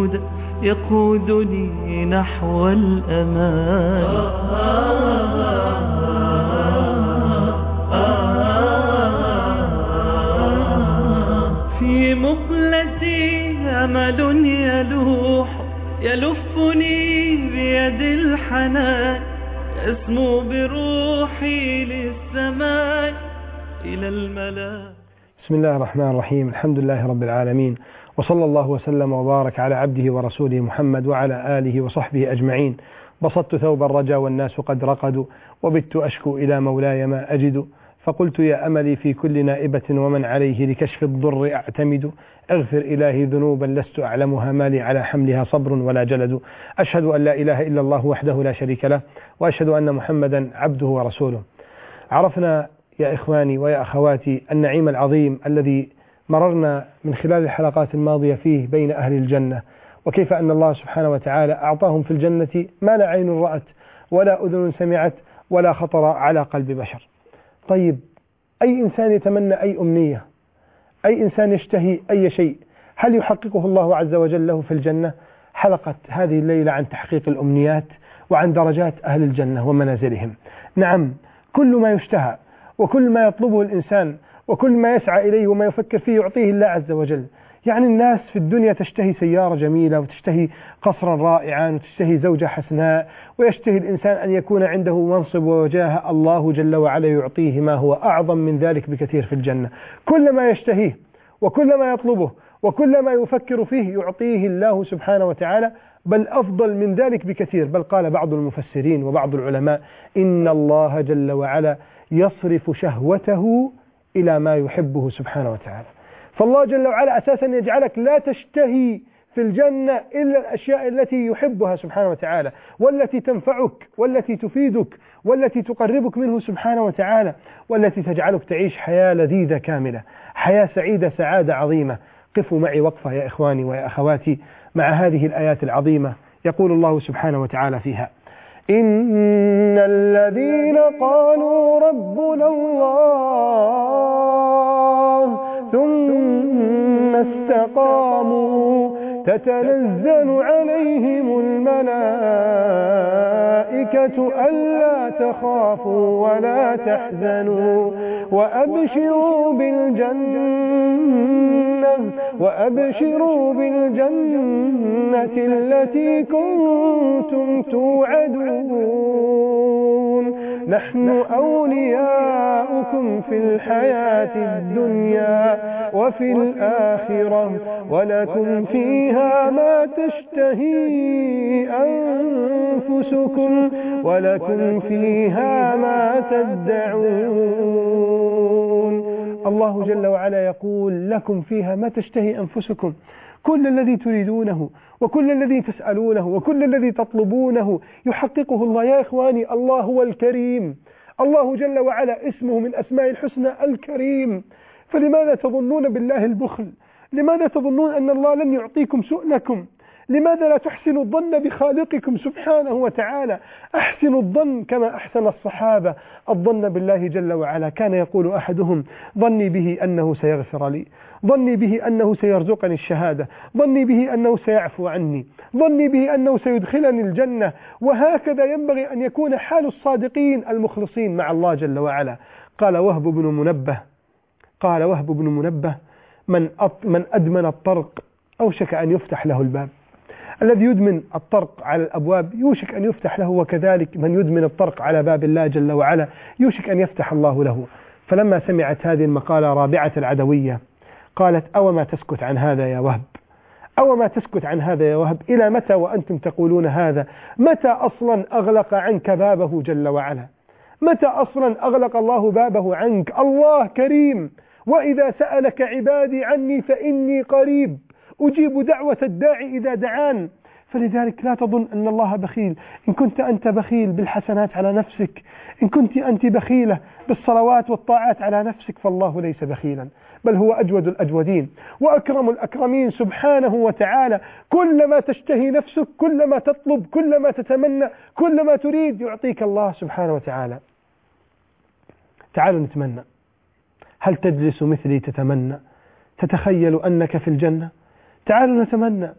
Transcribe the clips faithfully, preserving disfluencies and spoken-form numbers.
الهدى يقودني نحو الأمان. في مخلتي أمل يلوح يلفني بيد الحنان، يسمو بروحي للسماء إلى الملا. بسم الله الرحمن الرحيم. الحمد لله رب العالمين، وصلى الله وسلم وبارك على عبده ورسوله محمد وعلى آله وصحبه أجمعين. بسطت ثوب الرجا والناس قد رقدوا، وبت أشكو إلى مولاي ما أجد، فقلت يا أملي في كل نائبة ومن عليه لكشف الضر أعتمد. اغفر إلهي ذنوبا لست أعلمها، مالي على حملها صبر ولا جلد. أشهد أن لا إله إلا الله وحده لا شريك له، وأشهد أن محمدا عبده ورسوله. عرفنا يا إخواني ويا أخواتي النعيم العظيم الذي مررنا من خلال الحلقات الماضية فيه بين أهل الجنة، وكيف أن الله سبحانه وتعالى أعطاهم في الجنة ما لا عين رأت ولا أذن سمعت ولا خطر على قلب بشر. طيب، أي إنسان يتمنى أي أمنية، أي إنسان يشتهي أي شيء، هل يحققه الله عز وجل له في الجنة؟ حلقة هذه الليلة عن تحقيق الأمنيات وعن درجات أهل الجنة ومنازلهم. نعم، كل ما يشتهى وكل ما يطلبه الإنسان وكل ما يسعى إليه وما يفكر فيه يعطيه الله عز وجل. يعني الناس في الدنيا تشتهي سيارة جميلة، وتشتهي قصرا رائعا، وتشتهي زوجة حسناء، ويشتهي الإنسان أن يكون عنده منصب ووجاهة. الله جل وعلا يعطيه ما هو أعظم من ذلك بكثير في الجنة. كل ما يشتهيه وكل ما يطلبه وكل ما يفكر فيه يعطيه الله سبحانه وتعالى، بل أفضل من ذلك بكثير. بل قال بعض المفسرين وبعض العلماء إن الله جل وعلا يصرف شهوته إلى ما يحبه سبحانه وتعالى. فالله جل وعلا أساسا يجعلك لا تشتهي في الجنة إلا الأشياء التي يحبها سبحانه وتعالى، والتي تنفعك والتي تفيدك والتي تقربك منه سبحانه وتعالى، والتي تجعلك تعيش حياة لذيذة كاملة، حياة سعيدة سعادة عظيمة. قفوا معي وقفة يا إخواني ويا أخواتي مع هذه الآيات العظيمة. يقول الله سبحانه وتعالى فيها: إن الذين قالوا ربنا الله ثم استقاموا تتنزل عليهم الملائكة ألا تخافوا ولا تحزنوا وأبشروا بالجنة وأبشروا بالجنة التي كنتم توعدون نحن أولياؤكم في الحياة الدنيا وفي الآخرة ولكم فيها ما تشتهي أنفسكم ولكم فيها ما تدعون. الله جل وعلا يقول: لكم فيها ما تشتهي أنفسكم. كل الذي تريدونه وكل الذي تسألونه وكل الذي تطلبونه يحققه الله. يا إخواني، الله هو الكريم. الله جل وعلا اسمه من أسماء الحسنى الكريم. فلماذا تظنون بالله البخل؟ لماذا تظنون أن الله لن يعطيكم سؤلكم؟ لماذا لا تحسنوا الظن بخالقكم سبحانه وتعالى؟ أحسنوا الظن كما أحسن الصحابة الظن بالله جل وعلا. كان يقول أحدهم: ظني به أنه سيغفر لي، ظني به أنه سيرزقني الشهادة، ظني به أنه سيعفو عني، ظني به أنه سيدخلني الجنة. وهكذا ينبغي أن يكون حال الصادقين المخلصين مع الله جل وعلا. قال وهب بن منبه قال وهب بن منبه من من أدمن الطرق أوشك أن يفتح له الباب. الذي يدمن الطرق على الأبواب يوشك أن يفتح له، وكذلك من يدمن الطرق على باب الله جل وعلا يوشك أن يفتح الله له. فلما سمعت هذه المقالة رابعة العدوية قالت: أو ما تسكت عن هذا يا وهب، أو ما تسكت عن هذا يا وهب، إلى متى وأنتم تقولون هذا؟ متى أصلا أغلق عنك بابه جل وعلا؟ متى أصلا أغلق الله بابه عنك؟ الله كريم، وإذا سألك عبادي عني فإني قريب أجيب دعوة الداعي إذا دعان. فلذلك لا تظن أن الله بخيل. إن كنت أنت بخيل بالحسنات على نفسك، إن كنت أنت بخيلة بالصلوات والطاعات على نفسك، فالله ليس بخيلا، بل هو أجود الأجودين وأكرم الأكرمين سبحانه وتعالى. كلما تشتهي نفسك، كلما تطلب، كلما تتمنى، كلما تريد يعطيك الله سبحانه وتعالى. تعالوا نتمنى. هل تجلس مثلي تتمنى؟ تتخيل أنك في الجنة؟ تعالوا نتمنى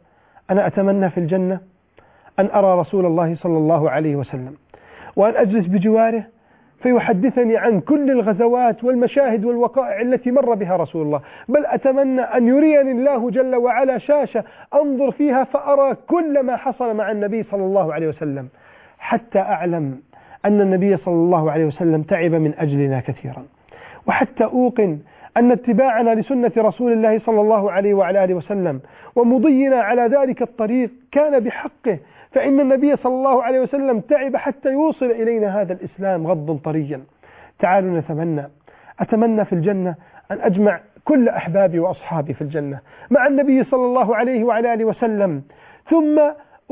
أنا أتمنى في الجنة أن أرى رسول الله صلى الله عليه وسلم، وأن أجلس بجواره فيحدثني عن كل الغزوات والمشاهد والوقائع التي مر بها رسول الله. بل أتمنى أن يريني الله جل وعلا شاشة أنظر فيها فأرى كل ما حصل مع النبي صلى الله عليه وسلم، حتى أعلم أن النبي صلى الله عليه وسلم تعب من أجلنا كثيرا، وحتى أوقن أن اتباعنا لسنة رسول الله صلى الله عليه وعلى آله وسلم ومضينا على ذلك الطريق كان بحقه، فإن النبي صلى الله عليه وسلم تعب حتى يوصل إلينا هذا الإسلام غض طريا. تعالوا نتمنى، أتمنى في الجنة أن أجمع كل أحبابي وأصحابي في الجنة مع النبي صلى الله عليه وعلى آله وسلم، ثم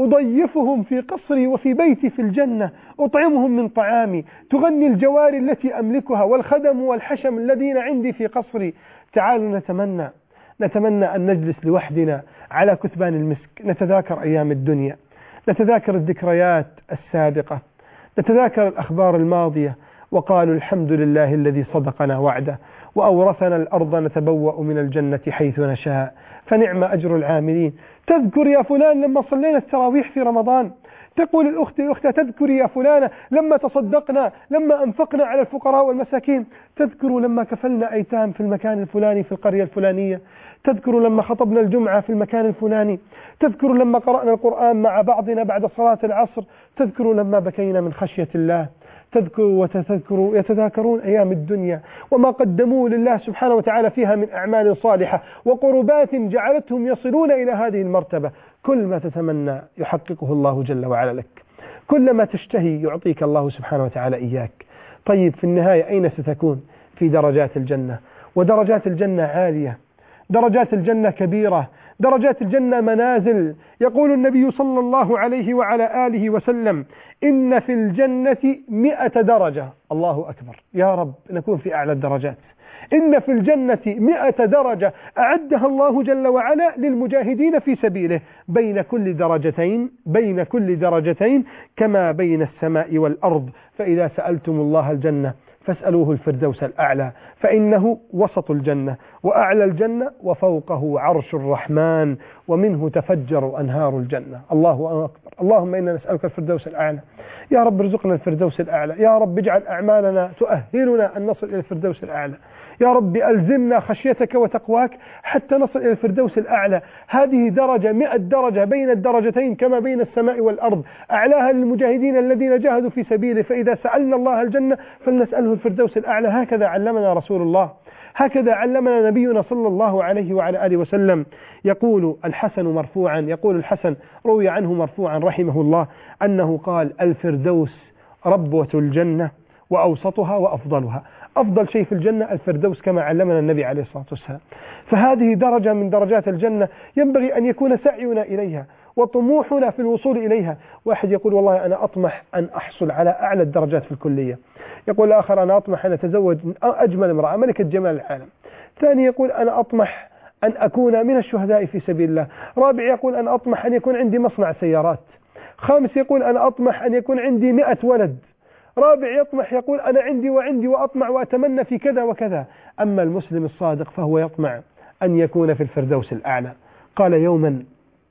أضيفهم في قصري وفي بيتي في الجنة، أطعمهم من طعامي، تغني الجواري التي أملكها والخدم والحشم الذين عندي في قصري. تعالوا نتمنى نتمنى أن نجلس لوحدنا على كثبان المسك، نتذاكر أيام الدنيا، نتذاكر الذكريات السابقة، نتذاكر الأخبار الماضية، وقالوا الحمد لله الذي صدقنا وعده وأورثنا الأرض نتبوأ من الجنة حيث نشاء فنعم أجر العاملين. تذكر يا فلان لما صلينا التراويح في رمضان، تقول الأخت الأختة تذكر يا فلانة لما تصدقنا، لما أنفقنا على الفقراء والمساكين، تذكر لما كفلنا أيتام في المكان الفلاني في القرية الفلانية، تذكر لما خطبنا الجمعة في المكان الفلاني، تذكر لما قرأنا القرآن مع بعضنا بعد صلاة العصر، تذكر لما بكينا من خشية الله، تذكر وتذكر يتذاكرون أيام الدنيا وما قدموا لله سبحانه وتعالى فيها من أعمال صالحة وقربات جعلتهم يصلون إلى هذه المرتبة. كل ما تتمنى يحققه الله جل وعلا لك، كل ما تشتهي يعطيك الله سبحانه وتعالى إياك. طيب في النهاية أين ستكون؟ في درجات الجنة، ودرجات الجنة عالية، درجات الجنة كبيرة، درجات الجنة منازل. يقول النبي صلى الله عليه وعلى آله وسلم إن في الجنة مئة درجة. الله أكبر، يا رب نكون في أعلى الدرجات. إن في الجنة مئة درجة أعدها الله جل وعلا للمجاهدين في سبيله، بين كل درجتين بين كل درجتين كما بين السماء والأرض. فإذا سألتم الله الجنة فاسألوه الفردوس الأعلى، فإنه وسط الجنة وأعلى الجنة وفوقه عرش الرحمن ومنه تفجر أنهار الجنة. الله أكبر. اللهم إنا نسألك الفردوس الأعلى، يا رب ارزقنا الفردوس الأعلى، يا رب اجعل أعمالنا تؤهلنا أن نصل إلى الفردوس الأعلى، يا رب ألزمنا خشيتك وتقواك حتى نصل إلى الفردوس الأعلى. هذه درجة، مئة درجة بين الدرجتين كما بين السماء والأرض، أعلاها للمجاهدين الذين جاهدوا في سبيله. فإذا سألنا الله الجنة فلنسأله الفردوس الأعلى. هكذا علمنا رسول الله، هكذا علمنا نبينا صلى الله عليه وعلى آله وسلم. يقول الحسن مرفوعا، يقول الحسن روي عنه مرفوعا رحمه الله أنه قال الفردوس ربوة الجنة وأوسطها وأفضلها. أفضل شيء في الجنة الفردوس كما علمنا النبي عليه الصلاة والسلام. فهذه درجة من درجات الجنة ينبغي أن يكون سعينا إليها وطموحنا في الوصول إليها. واحد يقول والله أنا أطمح أن أحصل على أعلى الدرجات في الكلية، يقول الآخر أنا أطمح أن أتزوج أجمل امرأة ملكة جمال العالم، ثاني يقول أنا أطمح أن أكون من الشهداء في سبيل الله، رابع يقول أنا أطمح أن يكون عندي مصنع سيارات، خامس يقول أنا أطمح أن يكون عندي مئة ولد، رابع يطمح يقول أنا عندي وعندي وأطمع وأتمنى في كذا وكذا. أما المسلم الصادق فهو يطمع أن يكون في الفردوس الأعلى. قال يوما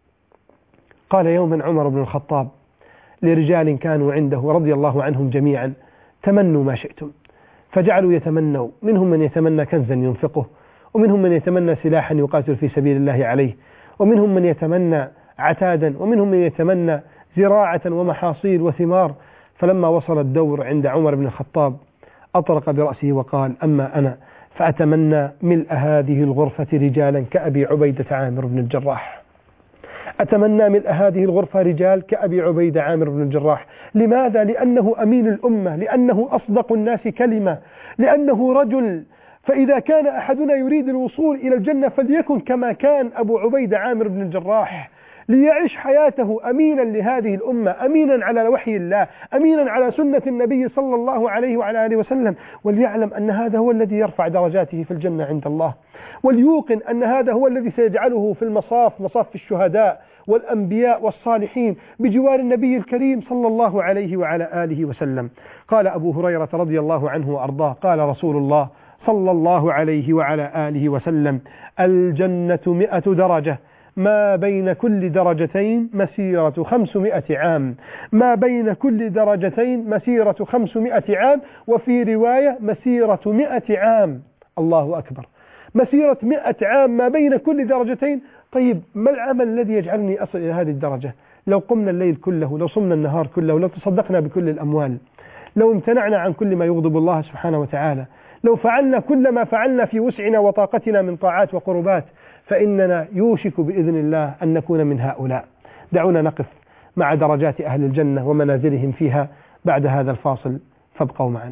قال يوما عمر بن الخطاب لرجال كانوا عنده رضي الله عنهم جميعا تمنوا ما شئتم، فجعلوا يتمنوا، منهم من يتمنى كنزا ينفقه، ومنهم من يتمنى سلاحا يقاتل في سبيل الله عليه، ومنهم من يتمنى عتادا، ومنهم من يتمنى زراعة ومحاصيل وثمار. فلما وصل الدور عند عمر بن الخطاب أطرق برأسه وقال أما أنا فأتمنى ملء هذه الغرفة رجالا كأبي عبيدة عامر بن الجراح، أتمنى ملء هذه الغرفة رجال كأبي عبيدة عامر بن الجراح. لماذا؟ لأنه أمين الأمة، لأنه أصدق الناس كلمة، لأنه رجل. فإذا كان أحدنا يريد الوصول إلى الجنة فليكن كما كان أبو عبيدة عامر بن الجراح، ليعيش حياته أمينا لهذه الأمة، أمينا على وحي الله، أمينا على سنة النبي صلى الله عليه وعلى آله وسلم، وليعلم أن هذا هو الذي يرفع درجاته في الجنة عند الله، وليوقن أن هذا هو الذي سيجعله في المصاف، مصاف الشهداء والأنبياء والصالحين بجوار النبي الكريم صلى الله عليه وعلى آله وسلم. قال أبو هريرة رضي الله عنه وأرضاه قال رسول الله صلى الله عليه وعلى آله وسلم الجنة مئة درجة ما بين كل درجتين مسيرة خمسمائة عام، ما بين كل درجتين مسيرة خمسمائة عام، وفي رواية مسيرة مئة عام. الله أكبر، مسيرة مئة عام ما بين كل درجتين. طيب ما العمل الذي يجعلني أصل إلى هذه الدرجة؟ لو قمنا الليل كله، لو صمنا النهار كله، لو تصدقنا بكل الأموال، لو امتنعنا عن كل ما يغضب الله سبحانه وتعالى، لو فعلنا كل ما فعلنا في وسعنا وطاقتنا من طاعات وقربات، فإننا يوشك بإذن الله أن نكون من هؤلاء. دعونا نقف مع درجات أهل الجنة ومنازلهم فيها بعد هذا الفاصل، فابقوا معنا.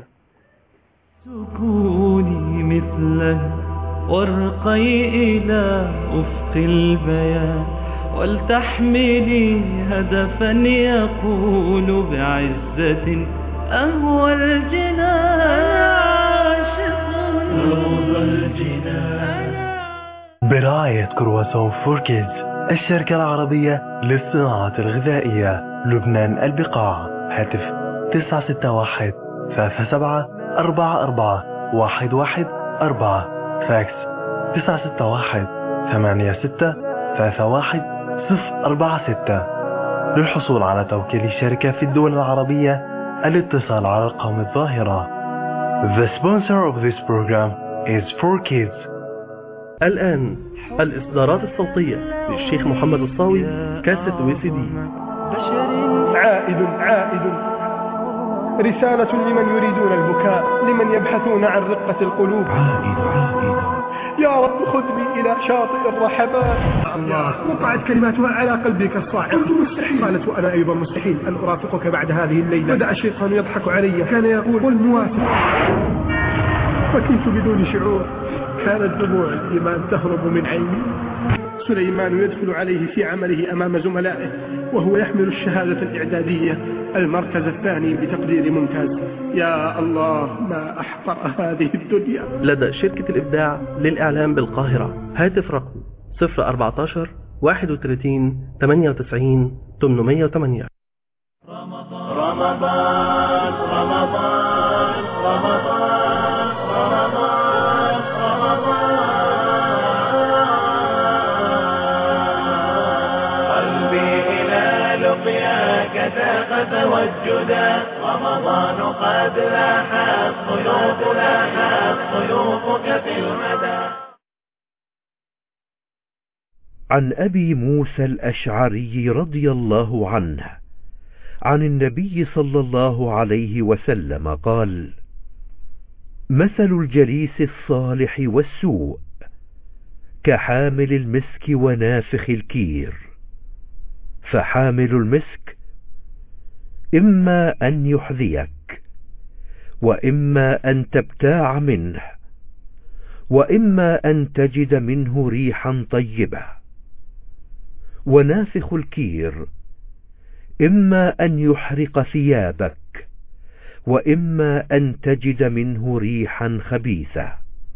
تكوني مثله وارقي إلى أفق البيان، ولتحملي هدفا يقول بعزة أهوى الجنان، عاشق روض الجنان. برعاية كرواسون فور كيدز، الشركة العربية للصناعة الغذائية، لبنان البقاع. هاتف تسعة ستة واحد ثلاثة سبعة أربعة أربعة واحد واحد أربعة، فاكس تسعة ستة واحد ثمانية ستة ثلاثة واحد صفر أربعة ستة. للحصول على توكيل الشركة في الدول العربية الاتصال على الأرقام الظاهرة. The sponsor of this program is فور كيدز. الآن الإصدارات الصوتية للشيخ محمد الصاوي، كاسة وي سي دي. عائد عائد، رسالة لمن يريدون البكاء، لمن يبحثون عن رقة القلوب. عائد عائد، يا رب خذني إلى شاطئ الرحمات. الله، وقعت كلماتها على قلبي كالصاعقة. قلت مستحيل، قالت وأنا أيضا مستحيل أن أرافقك بعد هذه الليلة. بدأ الشيطان يضحك علي، كان يقول قل موافق، فكنت بدون شعور كانت دموع الإيمان تهرب من عيني. سليمان يدخل عليه في عمله أمام زملائه وهو يحمل الشهادة الإعدادية، المركز الثاني بتقدير ممتاز. يا الله، ما أحقر هذه الدنيا. لدى شركة الإبداع للإعلام بالقاهرة، هاتف رقم صفر أربعتاشر واحد وثلاثين ثمانية وتسعين ثمانمائة وثمانية. رمضان رمضان رمضان رمضان رمضان رمضان، قلبي إلى لقياك ذاق توجدا، رمضان قد لاحت ضيوف لاحت ضيوفك في المدى. عن أبي موسى الأشعري رضي الله عنه عن النبي صلى الله عليه وسلم قال: مثل الجليس الصالح والسوء كحامل المسك ونافخ الكير، فحامل المسك إما أن يحذيك، وإما أن تبتاع منه، وإما أن تجد منه ريحا طيبة، ونافخ الكير إما أن يحرق ثيابك، وإما أن تجد منه ريحا خبيثة.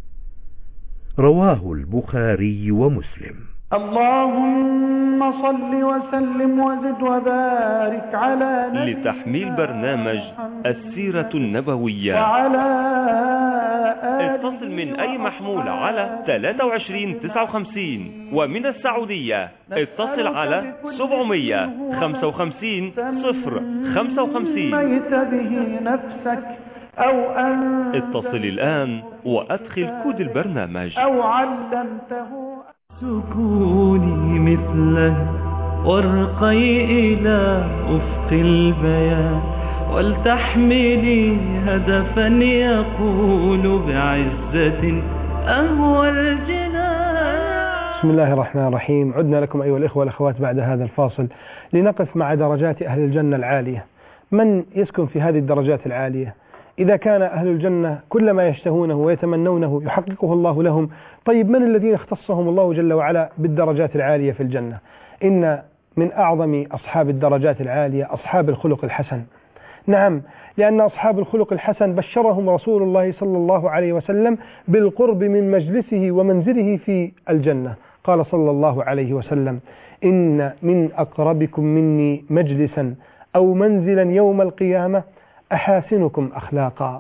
رواه البخاري ومسلم. اللهم صل وسلم وزد وبارك على نبينا لتحميل برنامج السيرة النبوية وعلى اتصل من أي محمول على ثلاثة وعشرين تسعة وخمسين، ومن السعودية اتصل على سبعمائة وخمسة وخمسين صفر خمسة وخمسين. ميت به نفسك أو أن اتصل الآن وأدخل كود البرنامج أو علمته. سكوني مثله وارقي إلى أفق البيان، ولتحملي هدفا يقول بعزة أهوى الجنان. بسم الله الرحمن الرحيم. عدنا لكم أيها الإخوة والأخوات بعد هذا الفاصل لنقف مع درجات أهل الجنة العالية. من يسكن في هذه الدرجات العالية؟ إذا كان أهل الجنة كل ما يشتهونه ويتمنونه يحققه الله لهم، طيب من الذين اختصهم الله جل وعلا بالدرجات العالية في الجنة؟ إن من أعظم أصحاب الدرجات العالية أصحاب الخلق الحسن. نعم، لأن أصحاب الخلق الحسن بشرهم رسول الله صلى الله عليه وسلم بالقرب من مجلسه ومنزله في الجنة. قال صلى الله عليه وسلم: إن من أقربكم مني مجلسا أو منزلا يوم القيامة أحاسنكم أخلاقا.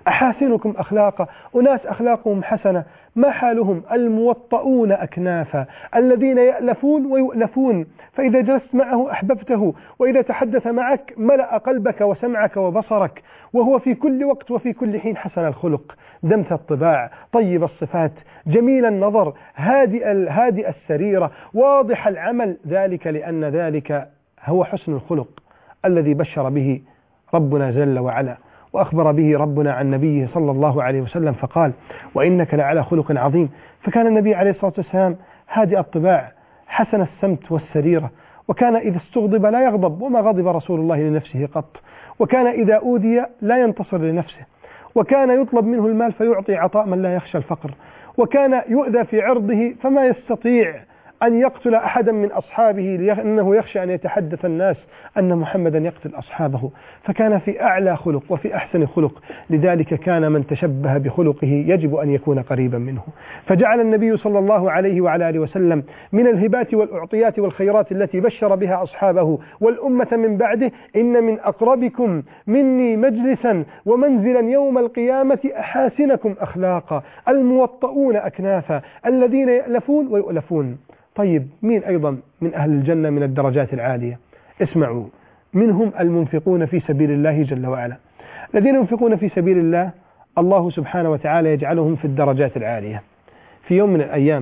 أحاسنكم أخلاقا، أناس أخلاقهم حسنة. ما حالهم؟ الموطؤون أكنافا، الذين يألفون ويؤلفون، فإذا جلست معه أحببته، وإذا تحدث معك ملأ قلبك وسمعك وبصرك، وهو في كل وقت وفي كل حين حسن الخلق، دمث الطباع، طيب الصفات، جميل النظر، هادئ هادئ السريرة، واضح العمل، ذلك لأن ذلك هو حسن الخلق الذي بشر به ربنا جل وعلا، وأخبر به ربنا عن نبيه صلى الله عليه وسلم فقال: وإنك لعلى خلق عظيم. فكان النبي عليه الصلاة والسلام هادئ الطباع، حسن السمت والسريرة، وكان إذا استغضب لا يغضب، وما غضب رسول الله لنفسه قط، وكان إذا أوذي لا ينتصر لنفسه، وكان يطلب منه المال فيعطي عطاء من لا يخشى الفقر، وكان يؤذى في عرضه فما يستطيع أن يقتل أحدا من أصحابه لأنه يخشى أن يتحدث الناس أن محمدا يقتل أصحابه. فكان في أعلى خلق وفي أحسن خلق، لذلك كان من تشبه بخلقه يجب أن يكون قريبا منه. فجعل النبي صلى الله عليه وعلى آله وسلم من الهبات والأعطيات والخيرات التي بشر بها أصحابه والأمة من بعده: إن من أقربكم مني مجلسا ومنزلا يوم القيامة أحاسنكم أخلاقا، الموطؤون أكنافا، الذين يألفون ويؤلفون. طيب، مين أيضا من أهل الجنة من الدرجات العالية؟ اسمعوا: منهم المنفقون في سبيل الله جل وعلا. الذين ينفقون في سبيل الله الله سبحانه وتعالى يجعلهم في الدرجات العالية. في يوم من الأيام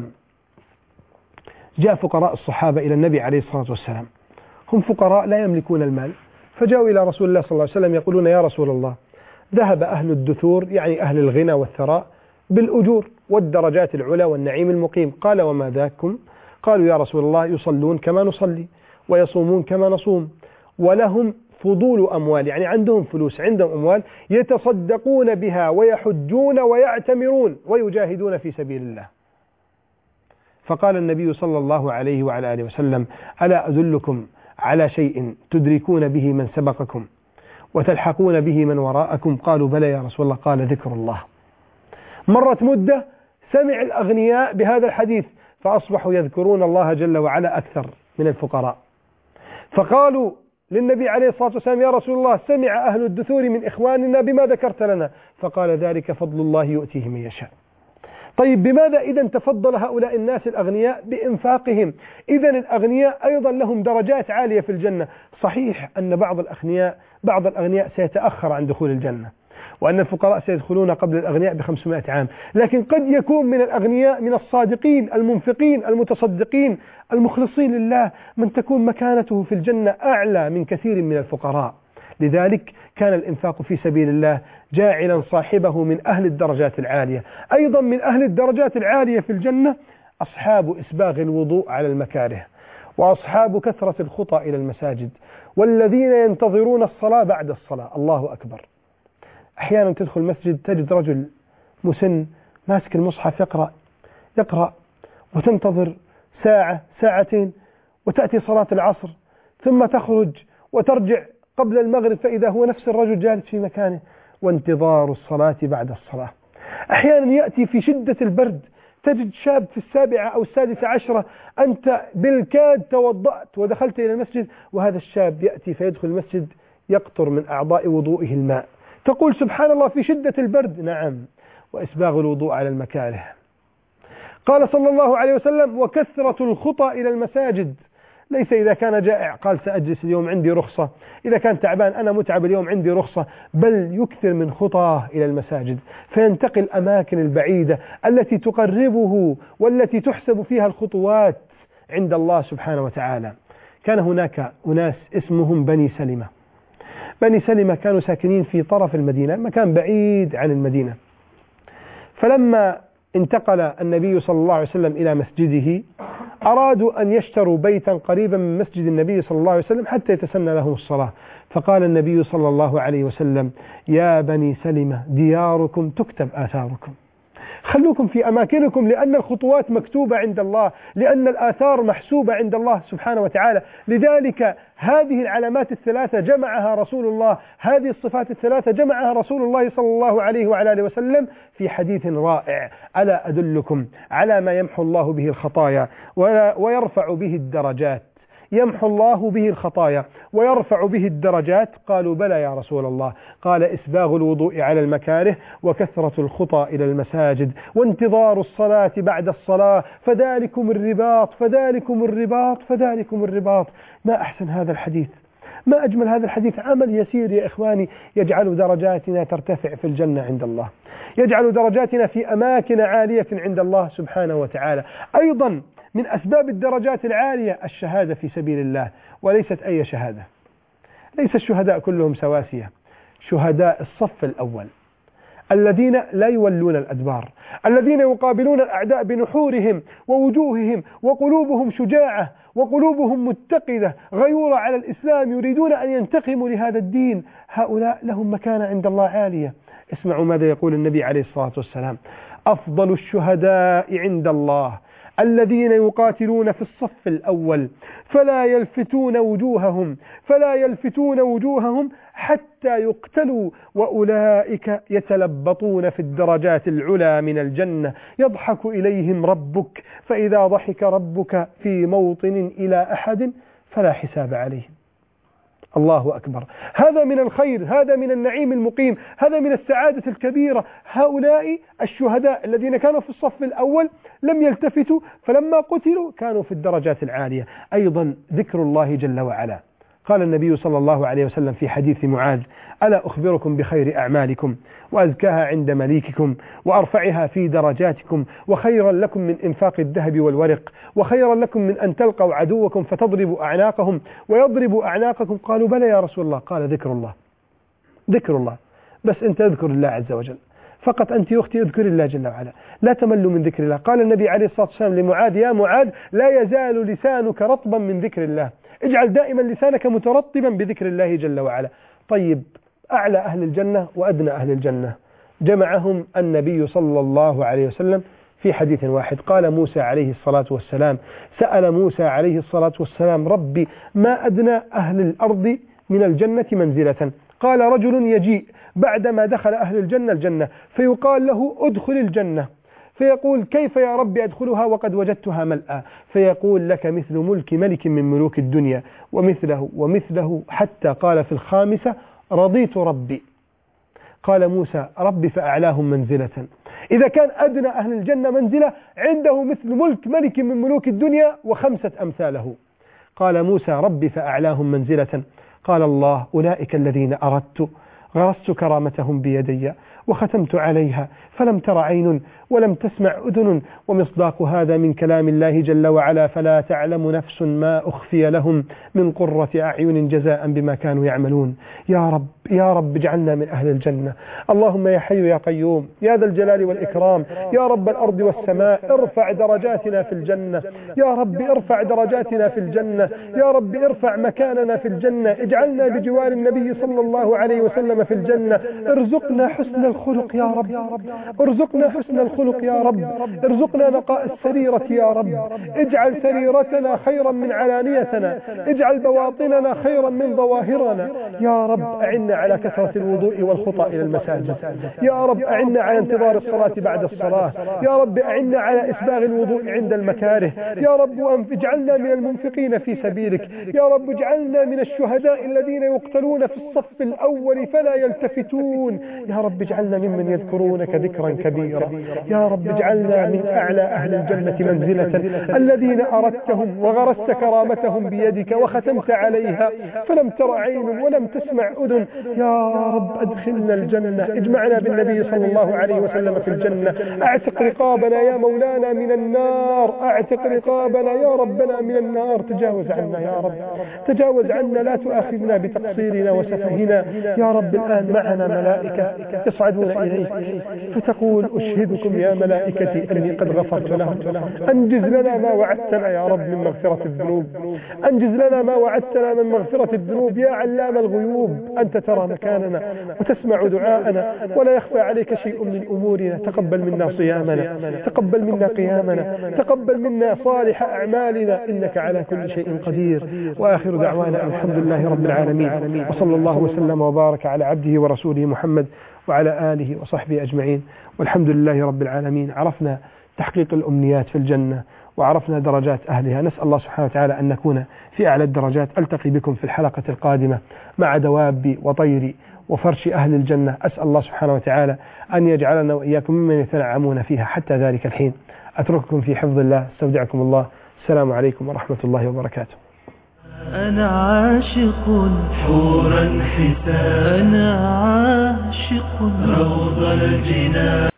جاء فقراء الصحابة إلى النبي عليه الصلاة والسلام، هم فقراء لا يملكون المال، فجاءوا إلى رسول الله صلى الله عليه وسلم يقولون: يا رسول الله، ذهب أهل الدثور، يعني أهل الغنى والثراء، بالأجور والدرجات العلى والنعيم المقيم. قال: وما ذاكم؟ قالوا: يا رسول الله، يصلون كما نصلي، ويصومون كما نصوم، ولهم فضول أموال، يعني عندهم فلوس، عندهم أموال يتصدقون بها، ويحجون ويعتمرون ويجاهدون في سبيل الله. فقال النبي صلى الله عليه وعلى آله وسلم: ألا أدلكم على شيء تدركون به من سبقكم وتلحقون به من وراءكم؟ قالوا: بلى يا رسول الله. قال: ذكر الله. مرت مدة، سمع الأغنياء بهذا الحديث فأصبحوا يذكرون الله جل وعلا أكثر من الفقراء، فقالوا للنبي عليه الصلاة والسلام: يا رسول الله، سمع أهل الدثور من إخواننا بما ذكرت لنا. فقال: ذلك فضل الله يؤتيه من يشاء. طيب، بماذا إذن تفضل هؤلاء الناس الأغنياء؟ بإنفاقهم. إذن الأغنياء أيضا لهم درجات عالية في الجنة. صحيح أن بعض الأغنياء بعض الأغنياء سيتأخر عن دخول الجنة، وأن الفقراء سيدخلون قبل الأغنياء بخمسمائة عام، لكن قد يكون من الأغنياء من الصادقين المنفقين المتصدقين المخلصين لله من تكون مكانته في الجنة أعلى من كثير من الفقراء. لذلك كان الإنفاق في سبيل الله جاعلا صاحبه من أهل الدرجات العالية. أيضا من أهل الدرجات العالية في الجنة أصحاب إسباغ الوضوء على المكاره، وأصحاب كثرة الخطى إلى المساجد، والذين ينتظرون الصلاة بعد الصلاة. الله أكبر. أحيانا تدخل المسجد تجد رجل مسن ماسك المصحف يقرأ يقرأ وتنتظر ساعة ساعتين، وتأتي صلاة العصر ثم تخرج وترجع قبل المغرب، فإذا هو نفس الرجل جالس في مكانه، وانتظار الصلاة بعد الصلاة. أحيانا يأتي في شدة البرد تجد شاب في السابعة أو السادسة عشرة، أنت بالكاد توضأت ودخلت إلى المسجد، وهذا الشاب يأتي فيدخل المسجد يقطر من أعضاء وضوئه الماء. تقول: سبحان الله، في شدة البرد. نعم، وإسباغ الوضوء على المكاره. قال صلى الله عليه وسلم: وكثرة الخطى إلى المساجد. ليس إذا كان جائع قال: سأجلس اليوم عندي رخصة، إذا كان تعبان أنا متعب اليوم عندي رخصة، بل يكثر من خطاه إلى المساجد، فينتقل الأماكن البعيدة التي تقربه والتي تحسب فيها الخطوات عند الله سبحانه وتعالى. كان هناك أناس اسمهم بني سلمة. بني سلمة كانوا ساكنين في طرف المدينة، مكان بعيد عن المدينة. فلما انتقل النبي صلى الله عليه وسلم إلى مسجده أرادوا أن يشتروا بيتا قريبا من مسجد النبي صلى الله عليه وسلم حتى يتسنى لهم الصلاة. فقال النبي صلى الله عليه وسلم: يا بني سلمة، دياركم تكتب آثاركم، خلوكم في أماكنكم، لأن الخطوات مكتوبة عند الله، لأن الآثار محسوبة عند الله سبحانه وتعالى. لذلك هذه العلامات الثلاثة جمعها رسول الله، هذه الصفات الثلاثة جمعها رسول الله صلى الله عليه وعلى آله وسلم في حديث رائع: ألا أدلكم على ما يمحو الله به الخطايا ويرفع به الدرجات. يمحو الله به الخطايا ويرفع به الدرجات؟ قالوا بلى يا رسول الله. قال إسباغ الوضوء على المكاره، وكثرة الخطى إلى المساجد، وانتظار الصلاة بعد الصلاة، فذلكم الرباط فذلكم الرباط فذلكم الرباط. ما أحسن هذا الحديث، ما أجمل هذا الحديث. عمل يسير يا إخواني يجعل درجاتنا ترتفع في الجنة عند الله، يجعل درجاتنا في أماكن عالية عند الله سبحانه وتعالى. أيضا من أسباب الدرجات العالية الشهادة في سبيل الله، وليست أي شهادة. ليس الشهداء كلهم سواسية، شهداء الصف الأول الذين لا يولون الأدبار، الذين يقابلون الأعداء بنحورهم ووجوههم وقلوبهم شجاعة وقلوبهم متقدة غيورة على الإسلام، يريدون أن ينتقموا لهذا الدين. هؤلاء لهم مكانة عند الله عالية. اسمعوا ماذا يقول النبي عليه الصلاة والسلام: أفضل الشهداء عند الله الذين يقاتلون في الصف الأول فلا يلفتون وجوههم فلا يلفتون وجوههم حتى يقتلوا، وأولئك يتلبطون في الدرجات العلى من الجنة، يضحك إليهم ربك، فإذا ضحك ربك في موطن إلى أحد فلا حساب عليهم. الله أكبر. هذا من الخير، هذا من النعيم المقيم، هذا من السعادة الكبيرة. هؤلاء الشهداء الذين كانوا في الصف الأول لم يلتفتوا، فلما قتلوا كانوا في الدرجات العالية. أيضا ذكر الله جل وعلا. قال النبي صلى الله عليه وسلم في حديث معاذ: ألا أخبركم بخير أعمالكم وأزكاها عند مليككم وأرفعها في درجاتكم وخيرا لكم من إنفاق الذهب والورق وخيرا لكم من أن تلقوا عدوكم فتضربوا أعناقهم ويضربوا أعناقكم؟ قالوا بلى يا رسول الله. قال: ذكر الله، ذكر الله. بس أنت اذكر الله عز وجل فقط، أنت يا أختي اذكر الله جل وعلا، لا تملوا من ذكر الله. قال النبي عليه الصلاة والسلام لمعاذ: يا معاذ لا يزال لسانك رطبا من ذكر الله، اجعل دائما لسانك مترطبا بذكر الله جل وعلا. طيب، أعلى أهل الجنة وأدنى أهل الجنة جمعهم النبي صلى الله عليه وسلم في حديث واحد. قال موسى عليه الصلاة والسلام: سأل موسى عليه الصلاة والسلام: ربي ما أدنى أهل الأرض من الجنة منزلة؟ قال: رجل يجيء بعدما دخل أهل الجنة الجنة فيقال له: ادخل الجنة، فيقول: كيف يا رب أدخلها وقد وجدتها ملأى؟ فيقول: لك مثل ملك ملك من ملوك الدنيا ومثله ومثله، حتى قال في الخامسة: رضيت ربي. قال موسى: ربي فأعلاهم منزلة. إذا كان أدنى أهل الجنة منزلة عنده مثل ملك ملك من ملوك الدنيا وخمسة أمثاله. قال موسى: ربي فأعلاهم منزلة. قال الله: أولئك الذين أردت غرست كرامتهم بيدي وختمت عليها فلم تر عين ولم تسمع أذن، ومصداق هذا من كلام الله جل وعلا: فلا تعلم نفس ما أخفي لهم من قرة أعين جزاء بما كانوا يعملون. يا رب يا رب اجعلنا من أهل الجنة. اللهم يا حي يا قيوم يا ذا الجلال والإكرام يا رب الأرض والسماء، ارفع درجاتنا في الجنة يا رب، ارفع درجاتنا في الجنة يا رب، ارفع مكاننا في الجنة، اجعلنا بجوار النبي صلى الله عليه وسلم في الجنة. ارزقنا حسن الخلق يا رب، ارزقنا حسن الخلق يا رب، ارزقنا نقاء السريرة يا رب، اجعل سريرتنا خيرا من علانيتنا، اجعل بواطننا خيرا من ظواهرنا يا رب. أعنا على كثرة الوضوء والخطى إلى المساجد يا رب، أعنا على انتظار الصلاة بعد الصلاة يا رب، أعنا على إسباغ الوضوء عند المكاره يا رب، واجعلنا من المنفقين في سبيلك يا رب، اجعلنا من الشهداء الذين يقتلون في الصف الأول فلا يلتفتون يا رب، اجعلنا ممن يذكرونك ذكرا كبيرا يا رب، اجعلنا من أعلى أهل الجنة منزلة الذين أردتهم وغرست كرامتهم بيدك وختمت عليها فلم تر عين ولم تسمع أذن يا رب. أدخلنا الجنة، اجمعنا بالنبي صلى الله عليه وسلم في الجنة. اعتق رقابنا يا مولانا من النار، اعتق رقابنا يا ربنا من النار. تجاوز عنا يا رب، تجاوز عنا، لا تؤاخذنا بتقصيرنا وسفهنا يا رب. الآن معنا ملائكة يصعدون إليك فتقول: أشهدكم يا ملائكتي أني قد غفرت لهم. أنجز لنا ما وعدتنا يا رب من مغفرة الذنوب، أنجز لنا ما وعدتنا من مغفرة الذنوب يا علام الغيوب. أنت ترى مكاننا وتسمع دعاءنا ولا يخفى عليك شيء من أمورنا. تقبل منا صيامنا، تقبل منا قيامنا، تقبل منا صالح أعمالنا، إنك على كل شيء قدير. وآخر دعوانا الحمد لله رب العالمين، وصلى الله وسلم وبارك على عبده ورسوله محمد وعلى آله وصحبه أجمعين، والحمد لله رب العالمين. عرفنا تحقيق الأمنيات في الجنة وعرفنا درجات أهلها. نسأل الله سبحانه وتعالى أن نكون في أعلى الدرجات. ألتقي بكم في الحلقة القادمة مع دواب وطير وفرش أهل الجنة. أسأل الله سبحانه وتعالى أن يجعلنا وإياكم ممن يتنعمون فيها حتى ذلك الحين. أترككم في حفظ الله، استودعكم الله. السلام عليكم ورحمة الله وبركاته. أنا عاشق حورا حسان، أنا عاشق روض الجنان.